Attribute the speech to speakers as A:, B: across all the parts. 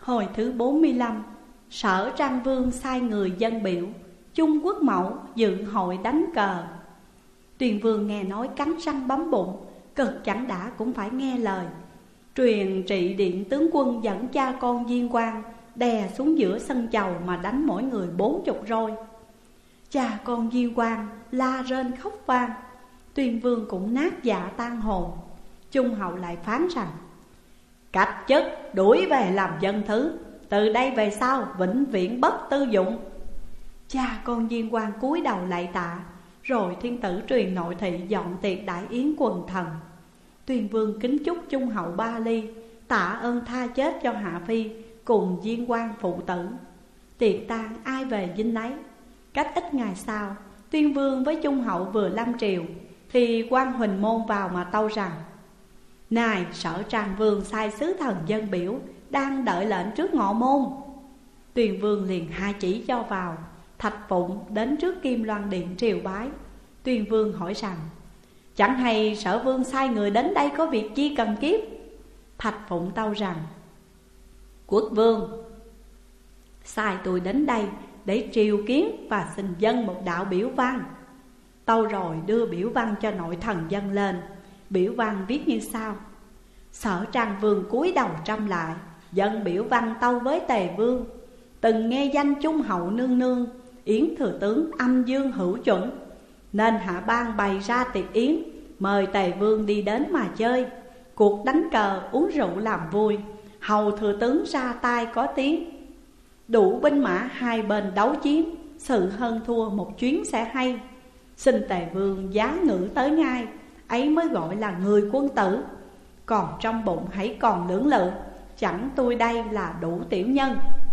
A: Hồi thứ 45, Sở Trang Vương sai người dân biểu Trung Quốc Mẫu dự hội đánh cờ. Tuyền Vương nghe nói cắn răng bấm bụng, cực chẳng đã cũng phải nghe lời. Truyền trị điện tướng quân dẫn cha con Diên Quang đè xuống giữa sân chầu mà đánh mỗi người 40 roi. Cha con Diên Quang la rên khóc vang, Tuyền Vương cũng nát dạ tan hồn. Trung hậu lại phán rằng: cách chức đuổi về làm dân thứ, từ đây về sau vĩnh viễn bất tư dụng. Cha con Diên Quang cúi đầu lạy tạ. Rồi thiên tử truyền nội thị dọn tiệc đại yến quần thần. Tuyền Vương kính chúc Trung hậu ba ly, tạ ơn tha chết cho Hạ Phi cùng Diên Quang phụ tử. Tiệc tang ai về dinh nấy. Cách ít ngày sau, Tuyền Vương với Trung hậu vừa lâm triều, thì quan Huỳnh Môn vào mà tâu rằng: này Sở Trang Vương sai sứ thần dân biểu đang đợi lệnh trước ngọ môn. Tuyền Vương liền hai chỉ cho vào. Thạch Phụng đến trước Kim Loan Điện triều bái. Tuyền Vương hỏi rằng: chẳng hay Sở Vương sai người đến đây có việc chi cần kiếp? Thạch Phụng tâu rằng: Quốc Vương sai tôi đến đây để triều kiến và xin dâng một đạo biểu văn. Tâu rồi đưa biểu văn cho nội thần dâng lên. Biểu văn viết như sau: Sở Trang Vương cúi đầu trâm lại, dâng biểu văn tâu với Tề Vương: từng nghe danh Trung hậu nương nương, yến thừa tướng âm dương hữu chuẩn, nên hạ ban bày ra tiệc yến, mời Tề Vương đi đến mà chơi. Cuộc đánh cờ uống rượu làm vui, hầu thừa tướng ra tay có tiếng. Đủ binh mã hai bên đấu chiến, sự hơn thua một chuyến sẽ hay. Xin Tề Vương giá ngự tới ngay, ấy mới gọi là người quân tử. Còn trong bụng hãy còn lưỡng lự, chẳng tôi đây là đủ tiểu nhân.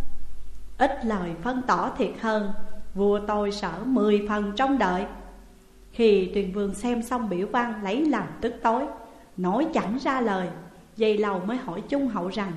A: Ít lời phân tỏ thiệt hơn, vua tôi sợ 10 phần trong đợi. Khi Tuyền Vương xem xong biểu văn lấy làm tức tối, nói chẳng ra lời. Giây lâu mới hỏi Trung hậu rằng: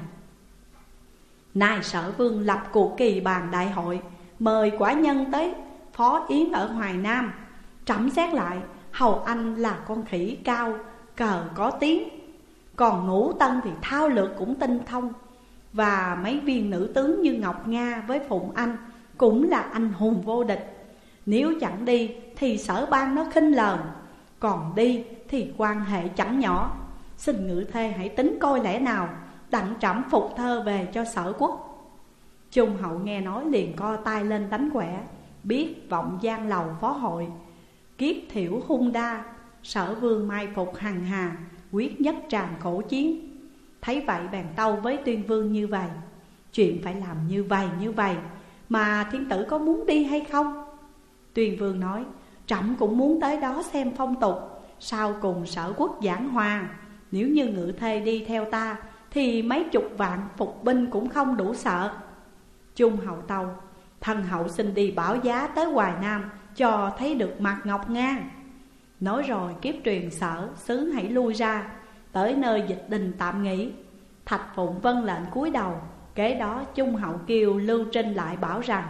A: nay Sở Vương lập cuộc kỳ bàn đại hội, mời quả nhân tới phó yến ở Hoài Nam. Trẫm xét lại, hầu anh là con khỉ cao, cờ có tiếng. Còn Ngũ Tân thì thao lược cũng tinh thông, và mấy viên nữ tướng như Ngọc Nga với Phụng Anh cũng là anh hùng vô địch. Nếu chẳng đi thì Sở Bang nó khinh lờn, còn đi thì quan hệ chẳng nhỏ. Xin ngự thê hãy tính coi lẽ nào, đặng trẫm phục thơ về cho Sở quốc. Trung hậu nghe nói liền co tay lên đánh quẻ, biết vọng giang lầu phó hội. Kiếp thiểu hung đa, Sở Vương mai phục hằng hà, quyết nhất tràn khổ chiến. Thấy vậy bèn tâu với Tuyên Vương như vậy: chuyện phải làm như vậy, mà thiên tử có muốn đi hay không? Tuyên Vương nói: trẫm cũng muốn tới đó xem phong tục, sau cùng Sở quốc giảng hòa. Nếu như ngự thê đi theo ta thì mấy chục vạn phục binh cũng không đủ sợ. Trung hậu tâu: thần hậu xin đi bảo giá tới Hoài Nam, cho thấy được mặt Ngọc Nga. Nói rồi kiếp truyền Sở sứ hãy lui ra, tới nơi dịch đình tạm nghỉ. Thạch Phụng vâng lệnh cúi đầu. Kế đó Trung hậu kêu Lưu Trinh lại bảo rằng: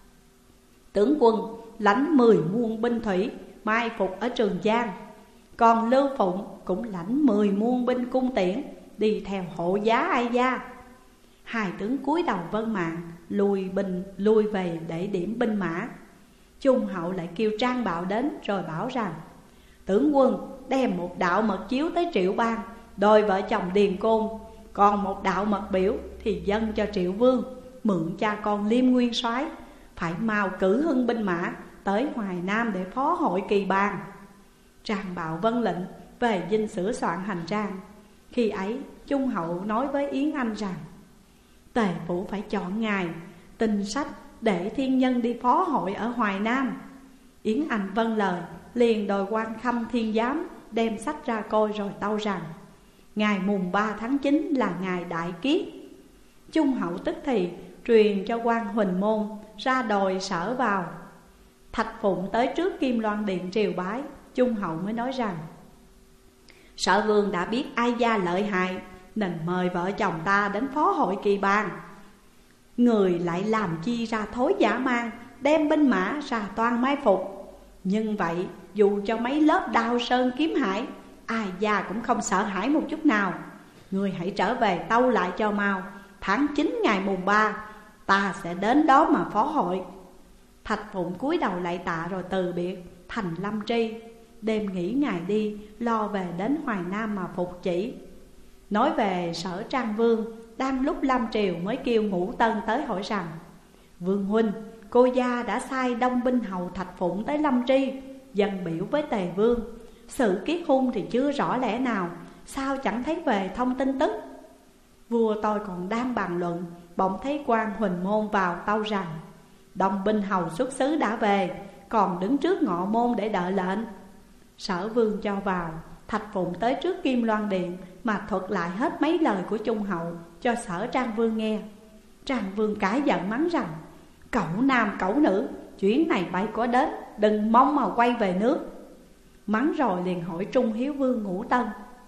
A: tướng quân lãnh 10 muôn binh thủy, mai phục ở Trường Giang. Còn Lưu Phụng cũng lãnh 10 muôn binh cung tiễn, đi theo hộ giá Ai Gia. Hai tướng cúi đầu vâng mạng, lui về để điểm binh mã. Trung hậu lại kêu Trang Bạo đến rồi bảo rằng: tướng quân đem một đạo mật chiếu tới Triệu Bang, đôi vợ chồng Điền Côn. Còn một đạo mật biểu thì dâng cho Triệu Vương, mượn cha con Liêm Nguyên Soái, phải mau cử hưng binh mã tới Hoài Nam để phó hội kỳ bàn. Trang Bạo vâng lệnh về dinh sửa soạn hành trang. Khi ấy Trung hậu nói với Yến Anh rằng: Tề phủ phải chọn ngày, tinh sách để thiên nhân đi phó hội ở Hoài Nam. Yến Anh vâng lời, liền đòi quan Khâm Thiên Giám đem sách ra coi rồi tâu rằng: ngày mùng 3 tháng 9 là ngày đại kiết. Trung hậu tức thì truyền cho quan Huỳnh Môn ra đòi Sở vào. Thạch Phụng tới trước Kim Loan Điện triều bái. Trung hậu mới nói rằng: Sở Vương đã biết Ai Gia lợi hại, nên mời vợ chồng ta đến phó hội kỳ bàn. Người lại làm chi ra thối dã man, đem binh mã ra toan mai phục. Nhưng vậy dù cho mấy lớp Đao Sơn kiếm hải, Ai Gia cũng không sợ hãi một chút nào. Người hãy trở về tâu lại cho mau, tháng 9 ngày mùng 3, ta sẽ đến đó mà phó hội. Thạch Phụng cúi đầu lạy tạ rồi từ biệt thành lâm tri. Đêm nghỉ ngày đi, lo về đến Hoài Nam mà phục chỉ. Nói về Sở Trang Vương, đang lúc Lâm Triều mới kêu Ngũ Tân tới hỏi rằng: Vương huynh, cô gia đã sai đông binh hầu Thạch Phụng tới Lâm Tri dâng biểu với Tề Vương. Sự kiết hôn thì chưa rõ lẽ nào, sao chẳng thấy về thông tin tức? Vua tôi còn đang bàn luận, bỗng thấy quan Huỳnh Môn vào tâu rằng: Đông binh hầu xuất xứ đã về, còn đứng trước ngọ môn để đợi lệnh. Sở Vương cho vào. Thạch Phụng tới trước Kim Loan Điện mà thuật lại hết mấy lời của Trung hậu cho Sở Trang Vương nghe. Trang Vương cãi giận mắng rằng: Cẩu nam cẩu nữ, chuyến này bay có đến, đừng mong mà quay về nước. Mắng rồi liền hỏi Trung Hiếu Vương Ngũ Tân: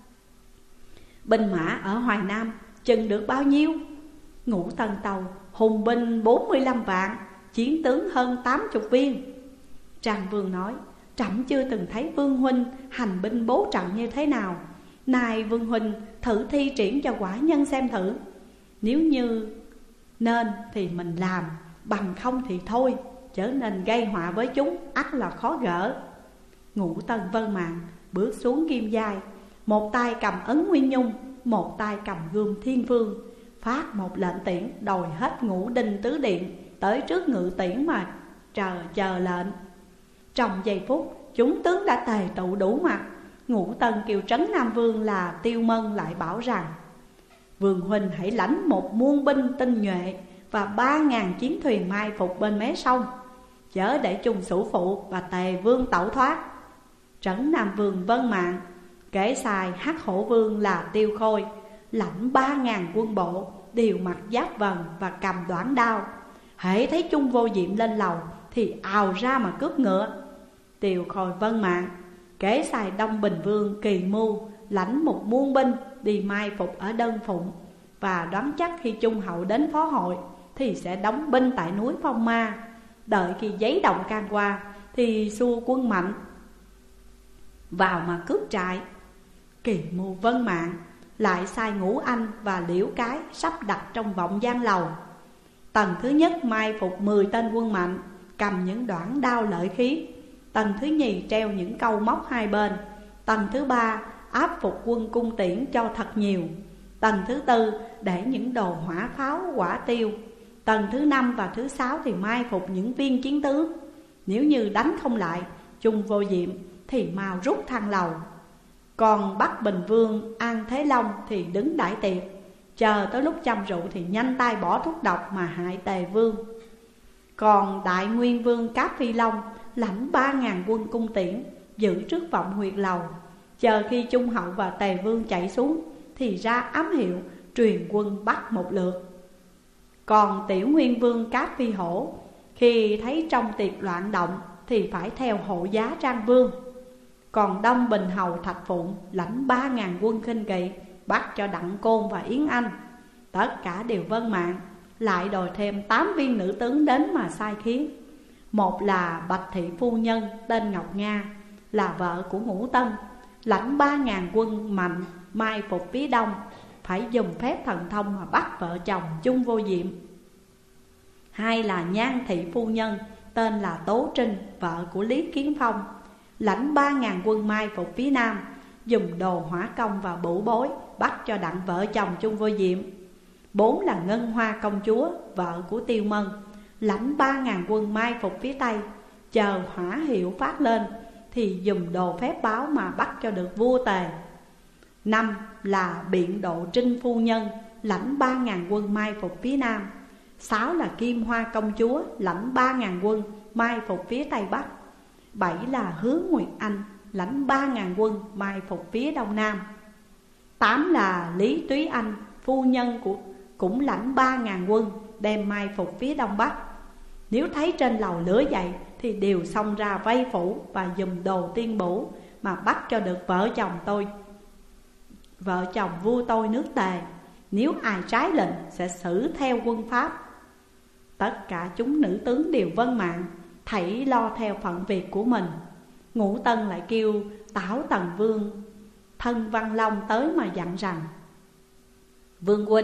A: Binh mã ở Hoài Nam chừng được bao nhiêu? Ngũ Tân tâu: Hùng binh 45 vạn, chiến tướng hơn 80 viên. Trang Vương nói: Trẫm chưa từng thấy Vương huynh hành binh bố trận như thế nào. Này Vương huynh thử thi triển cho quả nhân xem thử. Nếu như nên thì mình làm, bằng không thì thôi, chớ nên gây họa với chúng, ắt là khó gỡ. Ngũ Tân vâng mạng, bước xuống kim giai, một tay cầm ấn Nguyên Nhung, một tay cầm gươm Thiên Vương, phát một lệnh tiễn đòi hết Ngũ Đinh tứ điện tới trước ngự tiễn mà chờ lệnh. Trong giây phút, chúng tướng đã tề tụ đủ mặt. Ngũ Tân kêu Trấn Nam Vương là Tiêu Mân lại bảo rằng: Vương huynh hãy lãnh một muôn binh tinh nhuệ và 3.000 chiến thuyền mai phục bên mé sông, chớ để Trung Sủ Phụ và Tề Vương tẩu thoát. Trấn Nam Vương vâng mạng, kể sai Hắc Hổ Vương là Tiêu Khôi lãnh 3.000 quân bộ, đều mặc giáp vần và cầm đoản đao. hễ thấy Chung Vô Diệm lên lầu thì ào ra mà cướp ngựa. Tiêu Khôi vâng mạng, kể sai Đông Bình Vương Kỳ Mưu lãnh một muôn binh đi mai phục ở Đơn Phụng, và đoán chắc khi Trung Hậu đến phó hội thì sẽ đóng binh tại núi Phong Ma. Đợi khi giấy đồng can qua thì xua quân mạnh vào mà cướp trại. Kỳ Mưu vâng mạng, lại sai Ngũ Anh và Liễu Cái sắp đặt trong vọng gian lầu. Tầng thứ nhất mai phục 10 tên quân mạnh, cầm những đoản đao lợi khí. Tầng thứ nhì treo những câu móc hai bên. Tầng thứ ba áp phục quân cung tiễn cho thật nhiều. Tầng thứ tư để những đồ hỏa pháo quả tiêu. Tầng thứ năm và thứ sáu thì mai phục những viên chiến tướng. Nếu như đánh không lại Chung Vô Diệm thì mau rút thang lầu. Còn Bắc Bình Vương An Thế Long thì đứng đãi tiệc, chờ tới lúc chăm rượu thì nhanh tay bỏ thuốc độc mà hại Tề Vương. Còn Đại Nguyên Vương Cáp Phi Long lãnh 3.000 quân cung tiễn, giữ trước vọng huyệt lầu, chờ khi Trung Hậu và Tề Vương chạy xuống thì ra ám hiệu truyền quân bắt một lượt. Còn Tiểu Nguyên Vương Cáp Phi Hổ khi thấy trong tiệc loạn động thì phải theo hộ giá Trang Vương. Còn Đông Bình Hầu Thạch Phụng lãnh 3.000 quân khinh kỵ, bắt cho Đặng Côn và Yến Anh. Tất cả đều vâng mạng, lại đòi thêm 8 viên nữ tướng đến mà sai khiến. Một là Bạch Thị Phu Nhân tên Ngọc Nga, là vợ của Ngũ Tân, lãnh 3.000 quân mạnh mai phục phía đông, phải dùng phép thần thông mà bắt vợ chồng Chung Vô Diệm. Hai là Nhan Thị Phu Nhân tên là Tố Trinh, vợ của Lý Kiến Phong, lãnh 3.000 quân mai phục phía nam, dùng đồ hỏa công và bửu bối bắt cho đặng vợ chồng Chung Vô Diệm. Bốn là Ngân Hoa Công Chúa, vợ của Tiêu Mân, lãnh 3.000 quân mai phục phía tây, chờ hỏa hiệu phát lên thì dùng đồ phép báo mà bắt cho được vua Tề. Năm là Biện Độ Trinh Phu Nhân, lãnh 3.000 quân mai phục phía nam. Sáu là Kim Hoa Công Chúa, lãnh 3.000 quân mai phục phía tây bắc. Bảy là Hứa Nguyệt Anh, lãnh 3.000 quân mai phục phía đông nam. Tám là Lý Túy Anh, phu nhân cũng lãnh 3.000 quân đem mai phục phía đông bắc. Nếu thấy trên lầu lửa dậy thì đều xông ra vây phủ và dùng đồ tiên bửu mà bắt cho được vợ chồng vua tôi nước Tề. Nếu ai trái lệnh sẽ xử theo quân pháp. Tất cả chúng nữ tướng đều vâng mạng, thảy lo theo phận việc của mình. Ngũ Tân lại kêu Tảo Tần Vương Thân Văn Long tới mà dặn rằng: Vương huynh,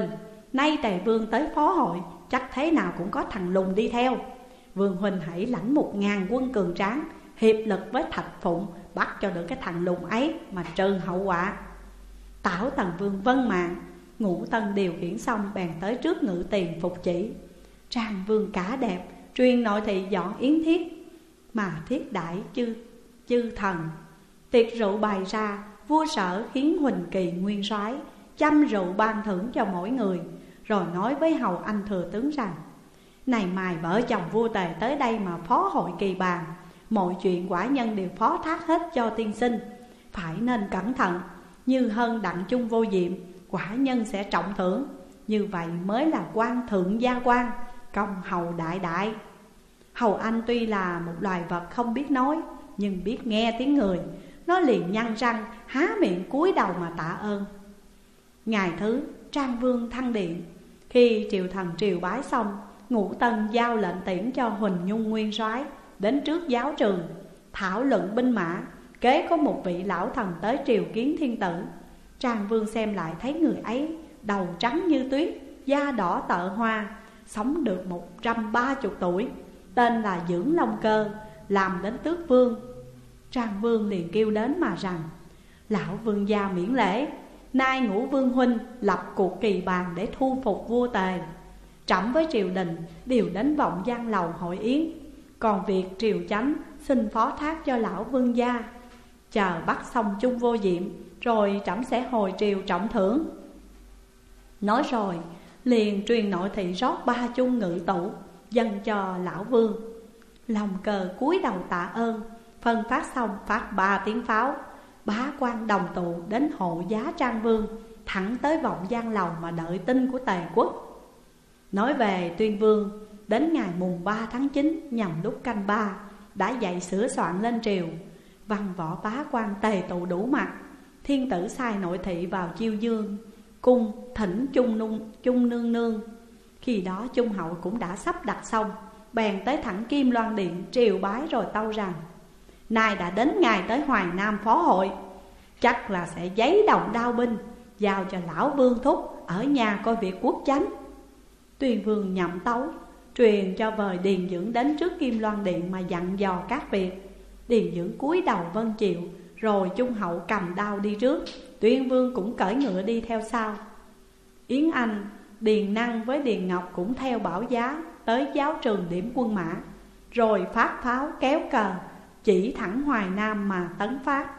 A: nay Tề Vương tới phó hội, chắc thế nào cũng có thằng lùn đi theo. Vương huynh hãy lãnh 1000 quân cường tráng, hiệp lực với Thạch Phụng, bắt cho được cái thằng lùn ấy mà trừ hậu họa. Tảo Tần Vương vâng mạng. Ngũ Tân điều khiển xong bèn tới trước ngự tiền phục chỉ. Trang Vương cả đẹp, truyền nội thị dọn yến thiết, mà thiết đãi chư thần. Tiệc rượu bày ra, vua Sở khiến Huỳnh Kỳ nguyên soái chăm rượu ban thưởng cho mỗi người, rồi nói với hầu anh thừa tướng rằng: này mai vợ chồng vua Tề tới đây mà phó hội kỳ bàn, mọi chuyện quả nhân đều phó thác hết cho tiên sinh, phải nên cẩn thận. Như hơn đặng chung vô diệm, quả nhân sẽ trọng thưởng, như vậy mới là quan thượng gia quan, công hầu đại đại. Hầu anh tuy là một loài vật không biết nói, nhưng biết nghe tiếng người. Nó liền nhăn răng, há miệng cúi đầu mà tạ ơn. Ngày thứ, Trang Vương thăng điện. Khi triều thần triều bái xong, Ngũ Tân giao lệnh tiễn cho Huỳnh Nhung nguyên soái đến trước giáo trường, thảo luận binh mã. Kế có một vị lão thần tới triều kiến thiên tử. Trang Vương xem lại thấy người ấy đầu trắng như tuyết, da đỏ tợ hoa, sống được 130 tuổi, tên là Dưỡng Long Cơ, làm đến tước vương. Trang Vương liền kêu đến mà rằng: lão vương gia miễn lễ, nay Ngũ Vương huynh lập cuộc kỳ bàn để thu phục vua Tề. Trẫm với triều đình đều đến vọng Giang lầu hội yến, còn việc triều chánh xin phó thác cho lão vương gia. Chờ bắt xong chung vô diệm, rồi trẫm sẽ hồi triều trọng thưởng. Nói rồi liền truyền nội thị rót 3 chung ngự tủ dâng cho lão vương. Long Cơ cúi đầu tạ ơn. Phân phát xong phát 3 tiếng pháo, bá quan đồng tụ đến hộ giá Trang Vương, thẳng tới vọng Giang lầu mà đợi tin của Tề quốc. Nói về Tuyên Vương, đến ngày mùng 3 tháng 9 nhằm lúc canh 3 đã dậy sửa soạn lên triều. Văn võ bá quan tề tụ đủ mặt. Thiên tử sai nội thị vào chiêu dương cung thỉnh chung nương nương. Khi đó Chung hậu cũng đã sắp đặt xong, bèn tới thẳng Kim Loan điện triều bái rồi tâu rằng: nay đã đến ngày tới Hoài Nam phó hội, chắc là sẽ giấy đồng đao binh, giao cho lão vương thúc ở nhà coi việc quốc chánh. Tuyên Vương nhậm tấu, truyền cho vời Điền Dưỡng đến trước Kim Loan điện mà dặn dò các việc. Điền Dưỡng cúi đầu vâng chịu, rồi Chung hậu cầm đao đi trước, Tuyên Vương cũng cởi ngựa đi theo sau. Yến Anh, Điền Năng với Điền Ngọc cũng theo bảo giá tới giáo trường điểm quân mã, rồi phát pháo kéo cờ chỉ thẳng Hoài Nam mà tấn phát.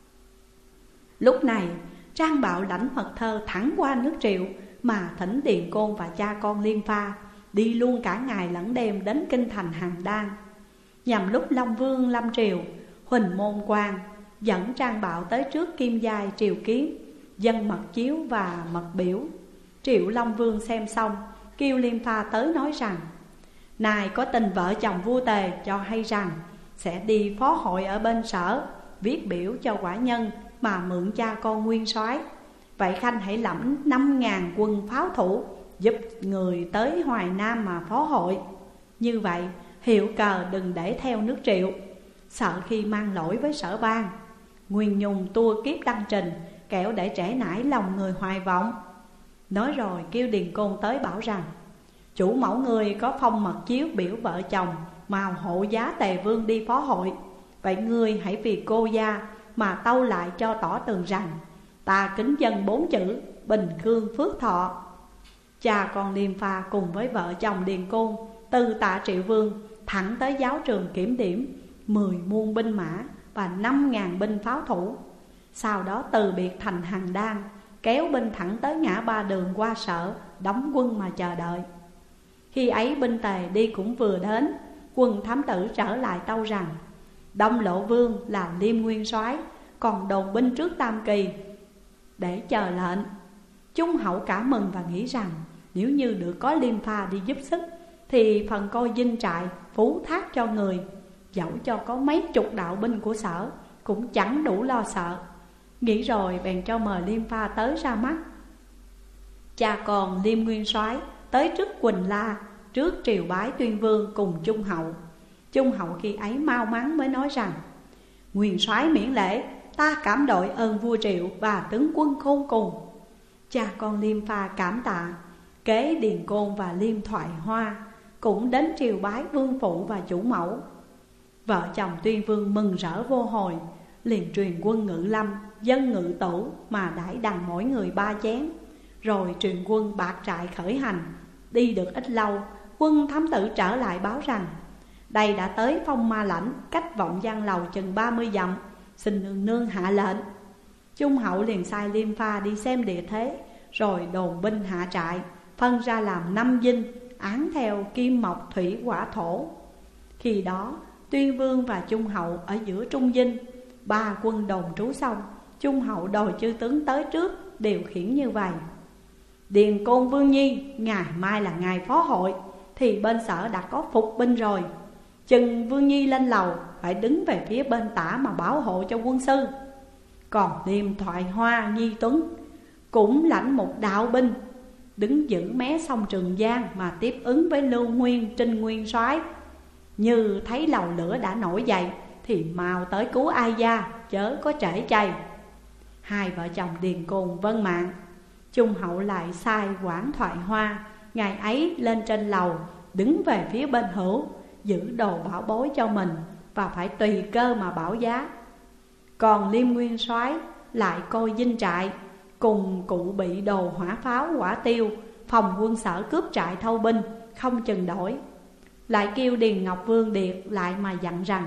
A: Lúc này Trang Bạo lãnh mật thơ thẳng qua nước Triệu, mà thỉnh Điền Côn và cha con Liên Pha đi luôn cả ngày lẫn đêm đến kinh thành Hàn Đan. Nhằm lúc Long Vương lâm triều, Huỳnh Môn Quan dẫn Trang Bạo tới trước Kim Giai triều kiến, dâng mật chiếu và mật biểu. Triệu Long Vương xem xong, kêu Liên Pha tới nói rằng: này có tin vợ chồng vua Tề cho hay rằng sẽ đi phó hội ở bên Sở, viết biểu cho quả nhân mà mượn cha con nguyên soái. Vậy khanh hãy lẫm 5.000 quân pháo thủ, giúp người tới Hoài Nam mà phó hội. Như vậy hiệu cờ đừng để theo nước Triệu, sợ khi mang lỗi với Sở Bang. Nguyên Nhung tua kiếp đăng trình, kẻo để trễ nải lòng người hoài vọng. Nói rồi kêu Điền Côn tới bảo rằng: chủ mẫu người có phong mật chiếu biểu vợ chồng mà hộ giá Tề Vương đi phó hội. Vậy ngươi hãy vì cô gia mà tâu lại cho tỏ tường rằng: ta kính dân 4 chữ bình cương phước thọ. Cha con Liêm Pha cùng với vợ chồng Điền Côn từ Tạ Triệu Vương thẳng tới giáo trường kiểm điểm 10 muôn binh mã và 5.000 binh pháo thủ. Sau đó từ biệt thành Hàn Đan, kéo binh thẳng tới ngã ba đường qua Sở, đóng quân mà chờ đợi. Khi ấy binh Tề đi cũng vừa đến, quân thám tử trở lại tâu rằng: Đông Lộ Vương là Liêm nguyên soái, còn đồn binh trước Tam Kỳ để chờ lệnh. Chung hậu cả mừng và nghĩ rằng nếu như được có Liêm Pha đi giúp sức, thì phần coi dinh trại phú thác cho người, dẫu cho có mấy chục đạo binh của Sở cũng chẳng đủ lo sợ. Nghĩ rồi bèn cho mời Liêm Pha tới ra mắt. Cha con Liêm nguyên soái tới trước Quỳnh La, trước triều bái Tuyên Vương cùng Chung hậu. Chung hậu khi ấy mau mắn mới nói rằng: nguyên soái miễn lễ, ta cảm đội ơn vua Triệu và tướng quân khôn cùng. Cha con Liêm Pha cảm tạ, Kế Điền Côn và Liêm Thoại Hoa cũng đến triều bái vương phụ và chủ mẫu. Vợ chồng Tuyên Vương mừng rỡ vô hồi, liền truyền quân Ngự Lâm, dân Ngự Tửu mà đãi đằng mỗi người 3 chén. Rồi truyền quân bạt trại khởi hành. Đi được ít lâu, quân thám tử trở lại báo rằng đây đã tới Phong Ma Lãnh, cách Vọng Giang Lầu chừng 30 dặm, xin nương nương hạ lệnh. Trung hậu liền sai Liêm Pha đi xem địa thế, rồi đồn binh hạ trại, phân ra làm 5 dinh, án theo kim mộc thủy hỏa thổ. Khi đó Tuyên Vương và Trung hậu ở giữa trung dinh. 3 quân đồn trú xong, Trung hậu đòi chư tướng tới trước, điều khiển như vậy: Điền Côn Vương Nhi, ngày mai là ngày phó hội, thì bên Sở đã có phục binh rồi. Chừng Vương Nhi lên lầu, phải đứng về phía bên tả mà bảo hộ cho quân sư. Còn Liêm Thoại Hoa Nhi Tuấn cũng lãnh một đạo binh, đứng giữ mé sông Trường Giang mà tiếp ứng với Lưu Nguyên, Trinh Nguyên soái. Như thấy lầu lửa đã nổi dậy thì mau tới cứu Ai Gia, chớ có trễ chay. 2 vợ chồng Điền Côn vâng mạng. Trung hậu lại sai Quản Thoại Hoa ngày ấy lên trên lầu, đứng về phía bên hữu, giữ đồ bảo bối cho mình và phải tùy cơ mà bảo giá. Còn Liêm Nguyên soái lại coi dinh trại, cùng cụ bị đồ hỏa pháo hỏa tiêu, phòng quân Sở cướp trại thâu binh, không chừng đổi. Lại kêu Điền Ngọc Vương Điệt lại mà dặn rằng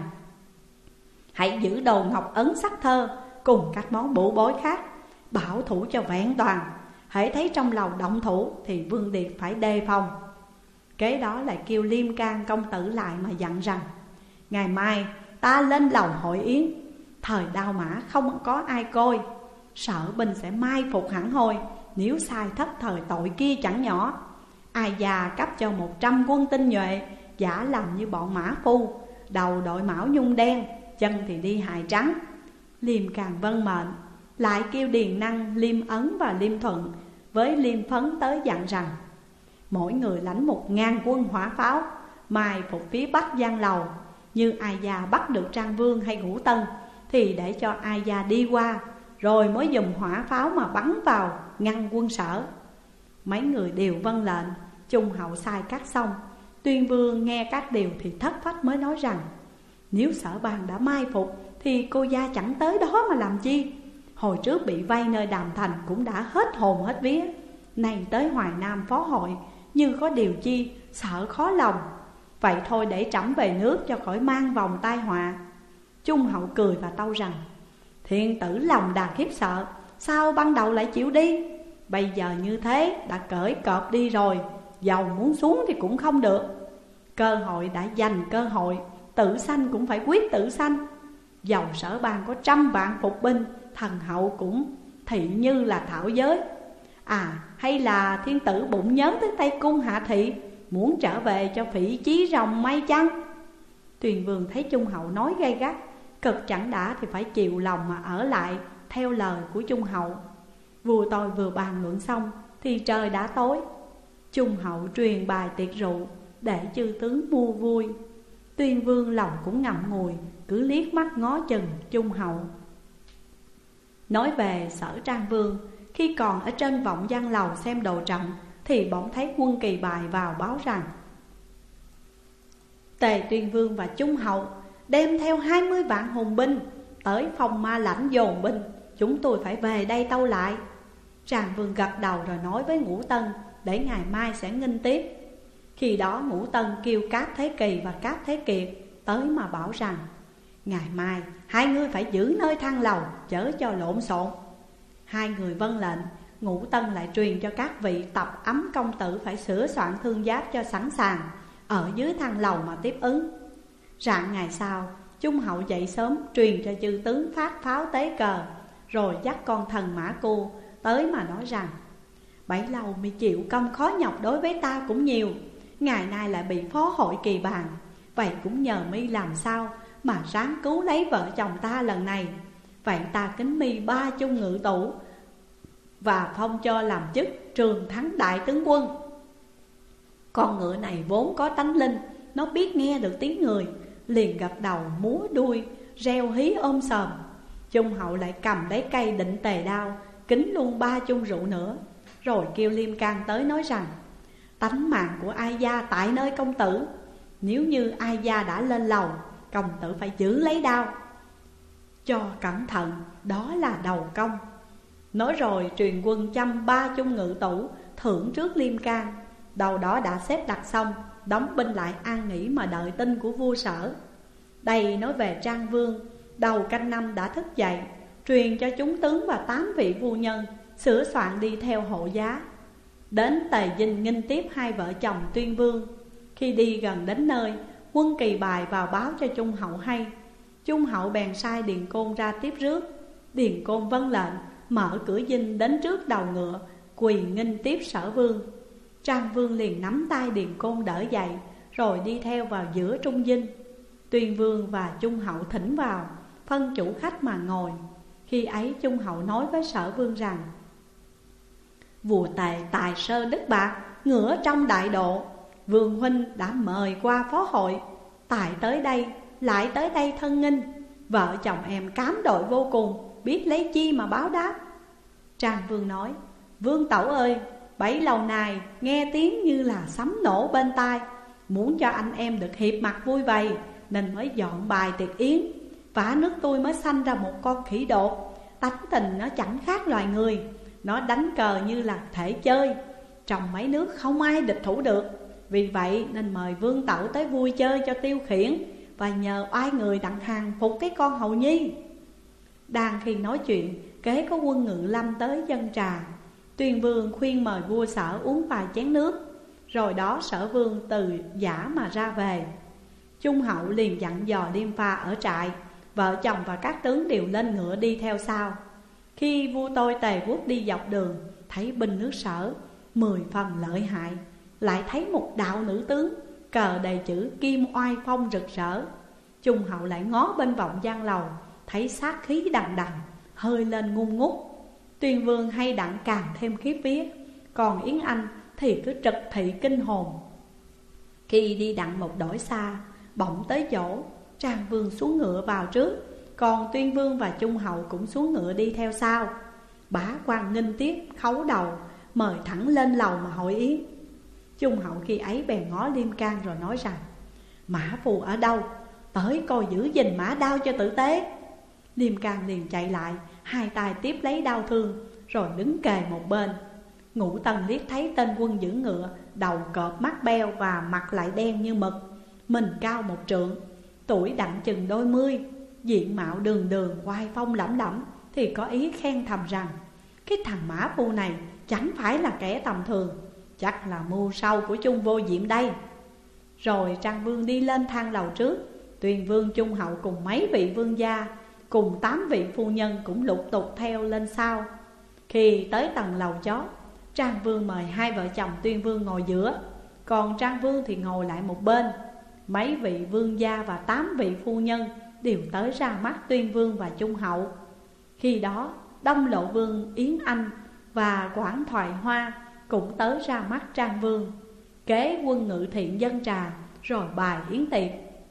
A: hãy giữ đồ ngọc ấn sắc thơ cùng các món bổ bối khác, bảo thủ cho vẹn toàn. Hễ thấy trong lầu động thủ thì Vương Điệt phải đề phòng. Kế đó lại kêu Liêm Can công tử lại mà dặn rằng ngày mai ta lên lầu hội yến, thời đao mã không có ai coi, Sở binh sẽ mai phục hẳn hoi, nếu sai thất thời tội kia chẳng nhỏ. Ai già cấp cho 100 quân tinh nhuệ, giả làm như bọn mã phu, đầu đội mão nhung đen, chân thì đi hài trắng. Liêm Càng vâng mệnh, lại kêu Điền Năng, Liêm Ấn và Liêm Thuận với Liêm Phấn tới dặn rằng mỗi người lãnh 1000 quân hỏa pháo, mai phục phía bắc Giang Lầu. Như Ai Gia bắt được Trang Vương hay Ngũ Tân thì để cho Ai Gia đi qua, rồi mới dùng hỏa pháo mà bắn vào ngăn quân Sở. Mấy người đều vâng lệnh. Trung hậu sai cắt xong, Tuyên Vương nghe các điều thì thất phách mới nói rằng nếu Sở Bang đã mai phục thì cô gia chẳng tới đó mà làm chi. Hồi trước bị vây nơi Đàm Thành cũng đã hết hồn hết vía, nay tới Hoài Nam phó hội, như có điều chi sợ khó lòng. Vậy thôi để trẫm về nước cho khỏi mang vòng tai họa. Trung hậu cười và tâu rằng thiên tử lòng đà khiếp sợ, sao ban đầu lại chịu đi? Bây giờ như thế đã cởi cọp đi rồi, dầu muốn xuống thì cũng không được. Cơ hội đã giành cơ hội, tự sanh cũng phải quyết tự sanh. Dầu Sở Bang có 100 vạn phục binh, thần hậu cũng thị như là thảo giới. Hay là thiên tử bụng nhớ tới Tây Cung hạ thị, muốn trở về cho phỉ chí rồng mây chăng? Tuyền Vương thấy Trung hậu nói gay gắt, cực chẳng đã thì phải chịu lòng mà ở lại theo lời của Trung hậu. Vua tôi vừa bàn luận xong thì trời đã tối. Trung hậu truyền bài tiệc rượu để chư tướng mua vui. Tuyên Vương lòng cũng ngậm ngùi, cứ liếc mắt ngó chừng Trung hậu. Nói về Sở Trang Vương, khi còn ở trên Vọng Giang Lầu xem đồ trận thì bỗng thấy quân kỳ bài vào báo rằng Tề Tuyên Vương và Trung hậu đem theo 20 vạn hùng binh tới Phong Ma Lãnh dồn binh, chúng tôi phải về đây tâu lại. Trang Vương gật đầu rồi nói với Ngũ Tân để ngày mai sẽ nghinh tiếp. Khi đó Ngũ Tân kêu Cáp Thế Kỳ và Cáp Thế Kiệt tới mà bảo rằng ngày mai 2 người phải giữ nơi thang lầu, chớ cho lộn xộn. 2 người vâng lệnh. Ngũ Tân lại truyền cho các vị tập ấm công tử phải sửa soạn thương giáp cho sẵn sàng, ở dưới thang lầu mà tiếp ứng. Rạng ngày sau, Trung hậu dậy sớm truyền cho chư tướng phát pháo tế cờ, rồi dắt con thần Mã Cu tới mà nói rằng bấy lâu mi chịu công khó nhọc đối với ta cũng nhiều, ngày nay lại bị phó hội kỳ bàn, vậy cũng nhờ mi làm sao mà ráng cứu lấy vợ chồng ta lần này. Vậy ta kính mi 3 chung ngự tủ và phong cho làm chức Trường Thắng đại tướng quân. Con ngựa này vốn có tánh linh, nó biết nghe được tiếng người, liền gật đầu múa đuôi, reo hí ôm sòm. Trung hậu lại cầm lấy cây định tề đao, kính luôn 3 chung rượu nữa, rồi kêu Liêm Can tới nói rằng tánh mạng của Ai Gia tại nơi công tử. Nếu như Ai Gia đã lên lầu, công tử phải giữ lấy đao cho cẩn thận, đó là đầu công. Nói rồi truyền quân chăm 3 chung ngự tủ thưởng trước Liêm Can. Đầu đó đã xếp đặt xong, đóng binh lại an nghỉ mà đợi tin của vua Sở. Đây nói về Trang Vương. Đầu canh năm đã thức dậy, truyền cho chúng tướng và 8 vị vua nhân sửa soạn đi theo hộ giá. Đến Tề Dinh nghinh tiếp 2 vợ chồng Tuyên Vương. Khi đi gần đến nơi, quân Kỳ Bài vào báo cho Trung Hậu hay. Trung Hậu bèn sai Điền Côn ra tiếp rước. Điền Côn vâng lệnh, mở cửa dinh đến trước đầu ngựa, quỳ nghinh tiếp Sở Vương. Trang Vương liền nắm tay Điền Côn đỡ dậy, rồi đi theo vào giữa trung dinh. Tuyên Vương và Trung Hậu thỉnh vào, phân chủ khách mà ngồi. Khi ấy Trung Hậu nói với Sở Vương rằng: vua Tề tài sơ đức bạc, ngửa trong đại độ. Vương huynh đã mời qua phó hội, tài tới đây lại tới đây thân nghinh. Vợ chồng em cám đội vô cùng, biết lấy chi mà báo đáp. Trang Vương nói: Vương tẩu ơi, bấy lâu nay nghe tiếng như là sấm nổ bên tai. Muốn cho anh em được hiệp mặt vui vầy, nên mới dọn bài tiệc yến. Vả nước tôi mới sanh ra một con khỉ đột, tánh tình nó chẳng khác loài người. Nó đánh cờ như là thể chơi, trong mấy nước không ai địch thủ được. Vì vậy nên mời vương tẩu tới vui chơi cho tiêu khiển, và nhờ oai người đặng hàng phục cái con hầu nhi. Đang khi nói chuyện, kế có quân Ngự Lâm tới dâng trà. Tuyên Vương khuyên mời vua Sở uống vài chén nước. Rồi đó Sở Vương từ giả mà ra về. Trung Hậu liền dặn dò Liêm Pha ở trại, vợ chồng và các tướng đều lên ngựa đi theo sau. Khi vua tôi Tề Quốc đi dọc đường, thấy binh nước Sở 10 phần lợi hại, lại thấy một đạo nữ tướng, cờ đầy chữ Kim Oai Phong rực rỡ. Trung Hậu lại ngó bên vọng gian lầu, thấy sát khí đằng đằng, hơi lên ngung ngút. Tuyên Vương hay đặng càng thêm khiếp vía, còn Yến Anh thì cứ trực thị kinh hồn. Khi đi đặng một đổi xa, bỗng tới chỗ, Trang Vương xuống ngựa vào trước, còn Tuyên Vương và Trung Hậu cũng xuống ngựa đi theo sau. Bá quan nghinh tiếp khấu đầu, mời thẳng lên lầu mà hội yến. Trung Hậu khi ấy bèn ngó Liêm Can rồi nói rằng: Mã phù ở đâu? Tới coi giữ gìn mã đao cho tử tế. Liêm Can liền chạy lại, hai tay tiếp lấy đao thương, rồi đứng kề một bên. Ngũ Tần liếc thấy tên quân giữ ngựa, đầu cọp mắt beo và mặt lại đen như mực. Mình cao 1 trượng, tuổi đặng chừng đôi mươi, diện mạo đường đường oai phong lẫm lẫm, thì có ý khen thầm rằng: cái thằng Mã Phu này chẳng phải là kẻ tầm thường, chắc là mưu sau của Chung Vô Diệm đây. Rồi Trang Vương đi lên thang lầu trước, Tuyền Vương Trung Hậu cùng mấy vị vương gia, cùng 8 vị phu nhân cũng lục tục theo lên sau. Khi tới tầng lầu chót, Trang Vương mời 2 vợ chồng Tuyên Vương ngồi giữa, còn Trang Vương thì ngồi lại một bên. Mấy vị vương gia và 8 vị phu nhân đều tới ra mắt Tuyên Vương và Trung Hậu. Khi đó Đông Lộ Vương Yến Anh và Quảng Thoại Hoa cũng tới ra mắt Trang Vương. Kế quân Ngự Thiện dâng trà, rồi bài yến tiệc.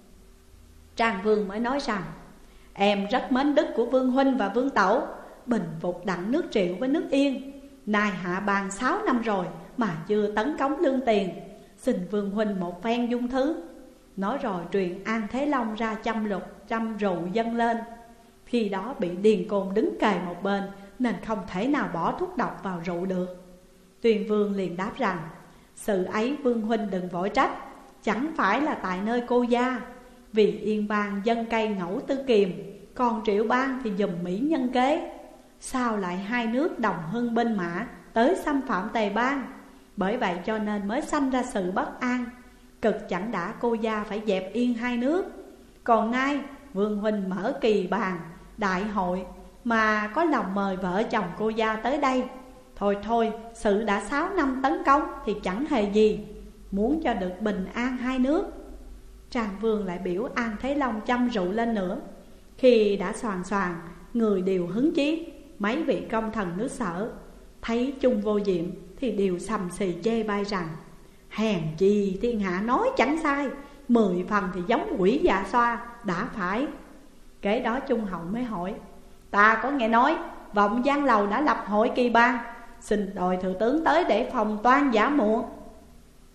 A: Trang Vương mới nói rằng: em rất mến đức của Vương huynh và Vương tẩu, bình phục đặng nước Triệu với nước Yên. Nay hạ bàn 6 năm rồi mà chưa tấn cống lương tiền, xin Vương huynh một phen dung thứ. Nói rồi truyền An Thế Long ra chăm rượu dâng lên. Khi đó bị Điền Côn đứng kề một bên, nên không thể nào bỏ thuốc độc vào rượu được. Tuyên Vương liền đáp rằng: sự ấy Vương huynh đừng vội trách, chẳng phải là tại nơi cô gia. Vì Yên Bang dân cây ngẫu tư kiềm, còn Triệu Bang thì dùm Mỹ nhân kế. Sao lại hai nước đồng hưng binh mã tới xâm phạm Tề Bang? Bởi vậy cho nên mới sanh ra sự bất an. Cực chẳng đã cô gia phải dẹp yên hai nước. Còn nay Vương huynh mở kỳ bàn đại hội, mà có lòng mời vợ chồng cô gia tới đây. Thôi sự đã 6 năm tấn công thì chẳng hề gì, muốn cho được bình an hai nước. Trang Vương lại biểu An Thế Long châm rượu lên nữa. Khi đã xoàn xoàn, người đều hứng chí. Mấy vị công thần nước Sở thấy Chung Vô Diệm thì đều sầm xì chê bai rằng: hèn chi thiên hạ nói chẳng sai, 10 phần thì giống quỷ dạ xoa, đã phải. Kế đó Trung Hậu mới hỏi: ta có nghe nói Vọng Giang Lầu đã lập hội kỳ ban, xin đòi thừa tướng tới để phòng toan giả muộn.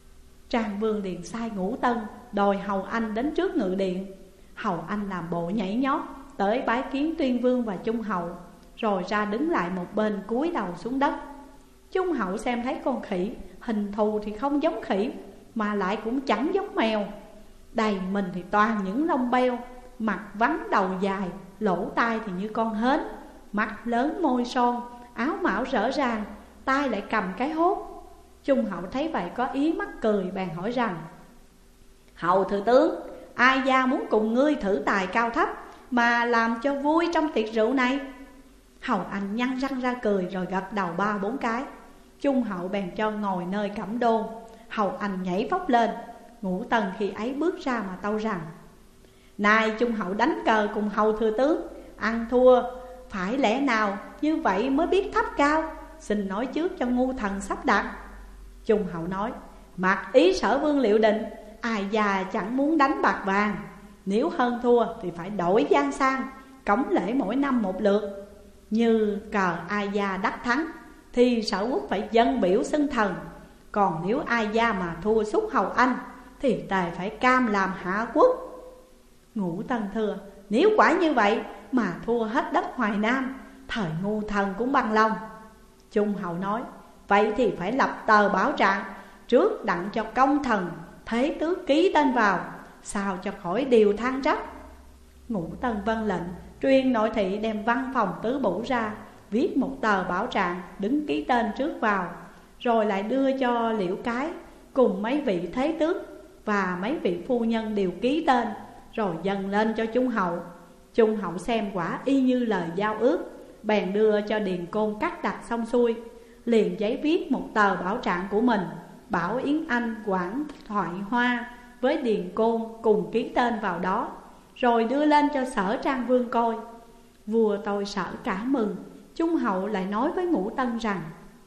A: Trang Vương liền sai Ngũ Tân đòi Hầu Anh đến trước ngự điện. Hầu Anh làm bộ nhảy nhót tới bái kiến Tuyên Vương và Trung Hậu, rồi ra đứng lại một bên cúi đầu xuống đất. Trung Hậu xem thấy con khỉ, hình thù thì không giống khỉ mà lại cũng chẳng giống mèo. Đầy mình thì toàn những lông beo, mặt vắn đầu dài, lỗ tai thì như con hến, mắt lớn môi son, áo mão rỡ ràng, tay lại cầm cái hốt. Trung Hậu thấy vậy có ý mắc cười, bèn hỏi rằng: Hầu thừa tướng, ai gia muốn cùng ngươi thử tài cao thấp mà làm cho vui trong tiệc rượu này? Hầu Anh nhăn răng ra cười rồi gật đầu 3-4 cái. Trung Hậu bèn cho ngồi nơi cẩm đôn. Hầu Anh nhảy vóc lên. Ngũ Tân khi ấy bước ra mà tâu rằng: Này Trung Hậu đánh cờ cùng Hầu thừa tướng, ăn thua phải lẽ nào như vậy mới biết thấp cao, xin nói trước cho ngu thần sắp đặt. Trung Hậu nói: Mặc ý Sở Vương liệu định, ai già chẳng muốn đánh bạc vàng. Nếu hơn thua thì phải đổi gian sang, cống lễ mỗi năm một lượt. Như cờ ai gia đắc thắng thì Sở Quốc phải dâng biểu xưng thần. Còn nếu ai gia mà thua sút Hầu Anh thì tề phải cam làm hạ quốc. Ngũ Tân thưa: Nếu quả như vậy mà thua hết đất Hoài Nam, thời ngu thần cũng bằng lòng. Trung Hậu nói: Vậy thì phải lập tờ bảo trạng trước, đặng cho công thần thế tước ký tên vào, sao cho khỏi điều than trách. Ngũ Tân vâng lệnh, truyền nội thị đem văn phòng tứ bổ ra, viết một tờ bảo trạng đứng ký tên trước vào, rồi lại đưa cho Liễu Cái cùng mấy vị thế tước và mấy vị phu nhân đều ký tên, rồi dâng lên cho Trung Hậu. Trung Hậu xem quả y như lời giao ước, bèn đưa cho Điền Côn cắt đặt xong xuôi, liền giấy viết một tờ bảo trạng của mình, bảo Yến Anh quản Thoại Hoa với Điền Côn cùng ký tên vào đó, rồi đưa lên cho Sở Trang Vương coi. Vua tôi Sở cả mừng. Trung Hậu lại nói với Ngũ Tân rằng: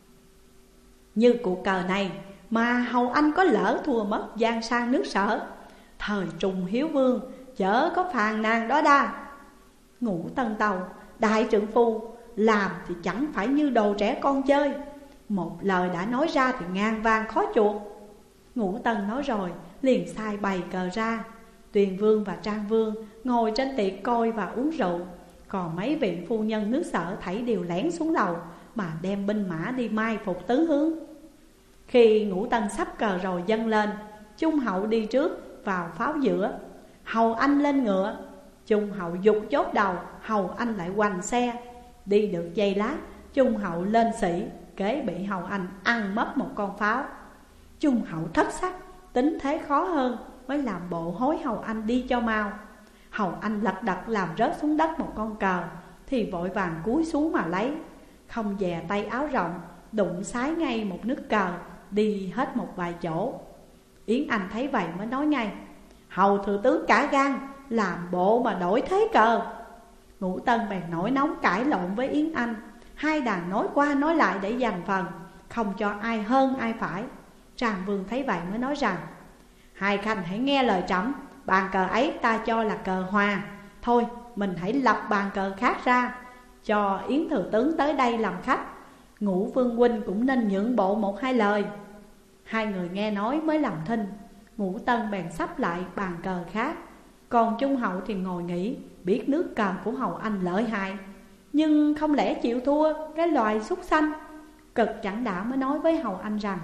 A: Như cuộc cờ này mà Hầu Anh có lỡ thua mất giang sang nước Sở, thời Trùng Hiếu Vương chớ có phàn nàn đó đa. Ngũ Tân tâu: Đại trượng phu, làm thì chẳng phải như đồ trẻ con chơi, một lời đã nói ra thì ngàn vàng khó chuộc. Ngũ Tân nói rồi liền sai bày cờ ra. Tuyền Vương và Trang Vương ngồi trên tiệc coi và uống rượu, còn mấy vị phu nhân nước Sở thảy đều lẻn xuống lầu mà đem binh mã đi mai phục tứ hướng. Khi Ngũ Tân sắp cờ rồi dâng lên, Trung Hậu đi trước vào pháo giữa, Hầu Anh lên ngựa. Trung Hậu giục chốt đầu, Hầu Anh lại hoành xe. Đi được giây lát, Trung Hậu lên sĩ, kế bị Hầu Anh ăn mất một con pháo. Trung Hậu thất sắc, tính thế khó hơn, mới làm bộ hối Hầu Anh đi cho mau. Hầu Anh lật đật làm rớt xuống đất một con cờ, thì vội vàng cúi xuống mà lấy, không dè tay áo rộng, đụng sái ngay một nứt cờ, đi hết một vài chỗ. Yến Anh thấy vậy mới nói ngay: Hầu thừa tướng cả gan, làm bộ mà đổi thế cờ. Ngũ Tân bèn nổi nóng cãi lộn với Yến Anh, hai đàn nói qua nói lại để giành phần, không cho ai hơn ai phải. Trang Vương thấy vậy mới nói rằng: Hai khanh hãy nghe lời trẫm, bàn cờ ấy ta cho là cờ hòa. Thôi mình hãy lập bàn cờ khác ra, cho Yến thừa tướng tới đây làm khách. Ngũ Vương huynh cũng nên nhượng bộ 1-2 lời. Hai người nghe nói mới làm thinh. Ngũ Tân bèn sắp lại bàn cờ khác, còn Trung Hậu thì ngồi nghĩ, biết nước cờ của Hầu Anh lợi hại, nhưng không lẽ chịu thua cái loài súc sanh. Cực chẳng đã mới nói với Hầu Anh rằng: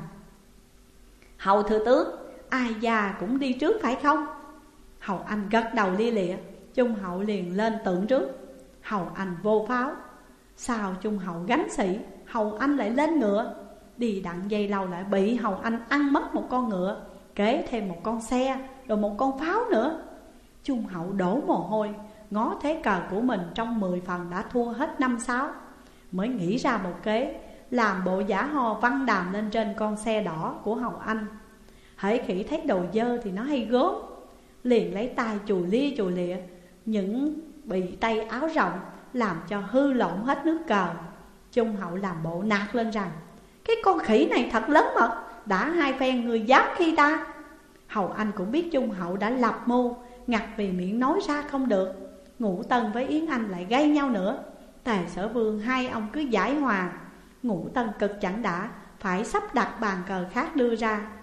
A: Hầu thừa tướng, ai già cũng đi trước phải không? Hầu Anh gật đầu lia lịa. Trung Hậu liền lên tượng trước. Hầu Anh vô pháo. Sau Trung Hậu gánh sĩ, Hầu Anh lại lên ngựa. Đi đặng dây lâu lại bị Hầu Anh ăn mất một con ngựa, kế thêm một con xe, rồi một con pháo nữa. Trung Hậu đổ mồ hôi, ngó thế cờ của mình trong 10 phần đã thua hết 5-6, mới nghĩ ra một kế, làm bộ giả hò văn đàm lên trên con xe đỏ của Hầu Anh. Hễ khỉ thấy đồ dơ thì nó hay gớm, liền lấy tay chùi lịa những bị tay áo rộng, làm cho hư lộn hết nước cờ. Trung Hậu làm bộ nạt lên rằng: Cái con khỉ này thật lớn mật, đã 2 phen người dám khi ta. Hầu Anh cũng biết Trung Hậu đã lập mưu, ngặt vì miệng nói ra không được. Ngũ Tân với Yến Anh lại gây nhau nữa. Tề Sở Vương hai ông cứ giải hòa. Ngũ Tân cực chẳng đã, phải sắp đặt bàn cờ khác đưa ra.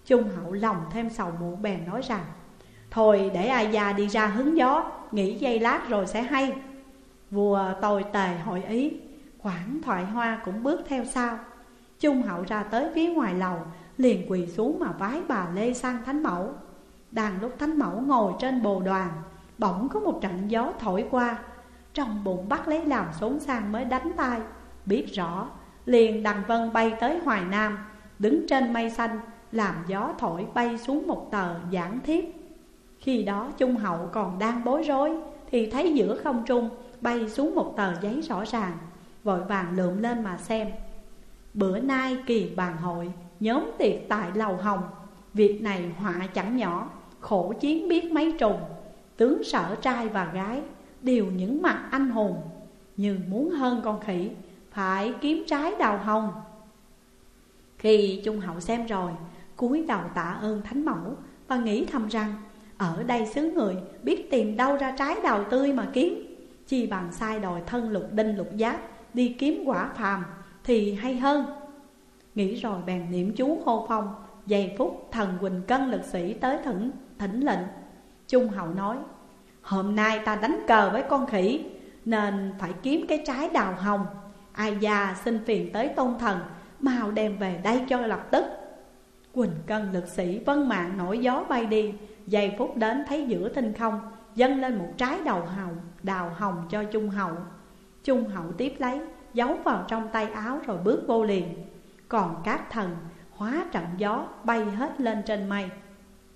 A: Trung Hậu lòng thêm sầu muộn bèn nói rằng: thôi để ai già đi ra hứng gió, nghỉ giây lát rồi sẽ hay. Vua tôi tề hội ý, Quản Thoại Hoa cũng bước theo sau. Trung Hậu ra tới phía ngoài lầu, liền quỳ xuống mà vái bà lê sang Thánh Mẫu. Đang lúc Thánh Mẫu ngồi trên bồ đoàn, bỗng có một trận gió thổi qua. Trong bụng bắt lấy làm xốn sang mới đánh tay, biết rõ liền đằng vân bay tới Hoài Nam, đứng trên mây xanh, làm gió thổi bay xuống một tờ giảng thiếp. Khi đó Trung Hậu còn đang bối rối, thì thấy giữa không trung bay xuống một tờ giấy rõ ràng, vội vàng lượm lên mà xem. Bữa nay kỳ bàn hội, nhóm tiệc tại lầu Hồng. Việc này họa chẳng nhỏ, khổ chiến biết mấy trùng. Tướng Sở trai và gái đều những mặt anh hùng, như muốn hơn con khỉ, phải kiếm trái đào hồng. Khi Trung Hậu xem rồi, cúi đầu tạ ơn Thánh Mẫu và nghĩ thầm rằng: ở đây xứ người biết tìm đâu ra trái đào tươi mà kiếm, chi bằng sai đòi thân Lục Đinh Lục Giáp đi kiếm quả phàm thì hay hơn. Nghĩ rồi bèn niệm chú hô phong. Giây phút thần Quỳnh Cân lực sĩ tới thỉnh lệnh. Trung Hậu nói: hôm nay ta đánh cờ với con khỉ, nên phải kiếm cái trái đào hồng. Ai già xin phiền tới tôn thần, mau đem về đây cho lập tức. Quỳnh Cân lực sĩ vân mạng nổi gió bay đi. Giây phút đến thấy giữa thinh không dâng lên một trái đào hồng cho Trung Hậu. Trung Hậu tiếp lấy, giấu vào trong tay áo rồi bước vô liền. Còn các thần hóa trận gió bay hết lên trên mây.